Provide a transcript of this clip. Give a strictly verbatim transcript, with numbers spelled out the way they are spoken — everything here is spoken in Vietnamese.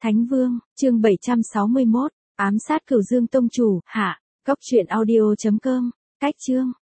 Thánh Vương, chương bảy trăm sáu mươi mốt, ám sát Cửu Dương Tông chủ, hạ, góc truyện audio chấm com, cách chương.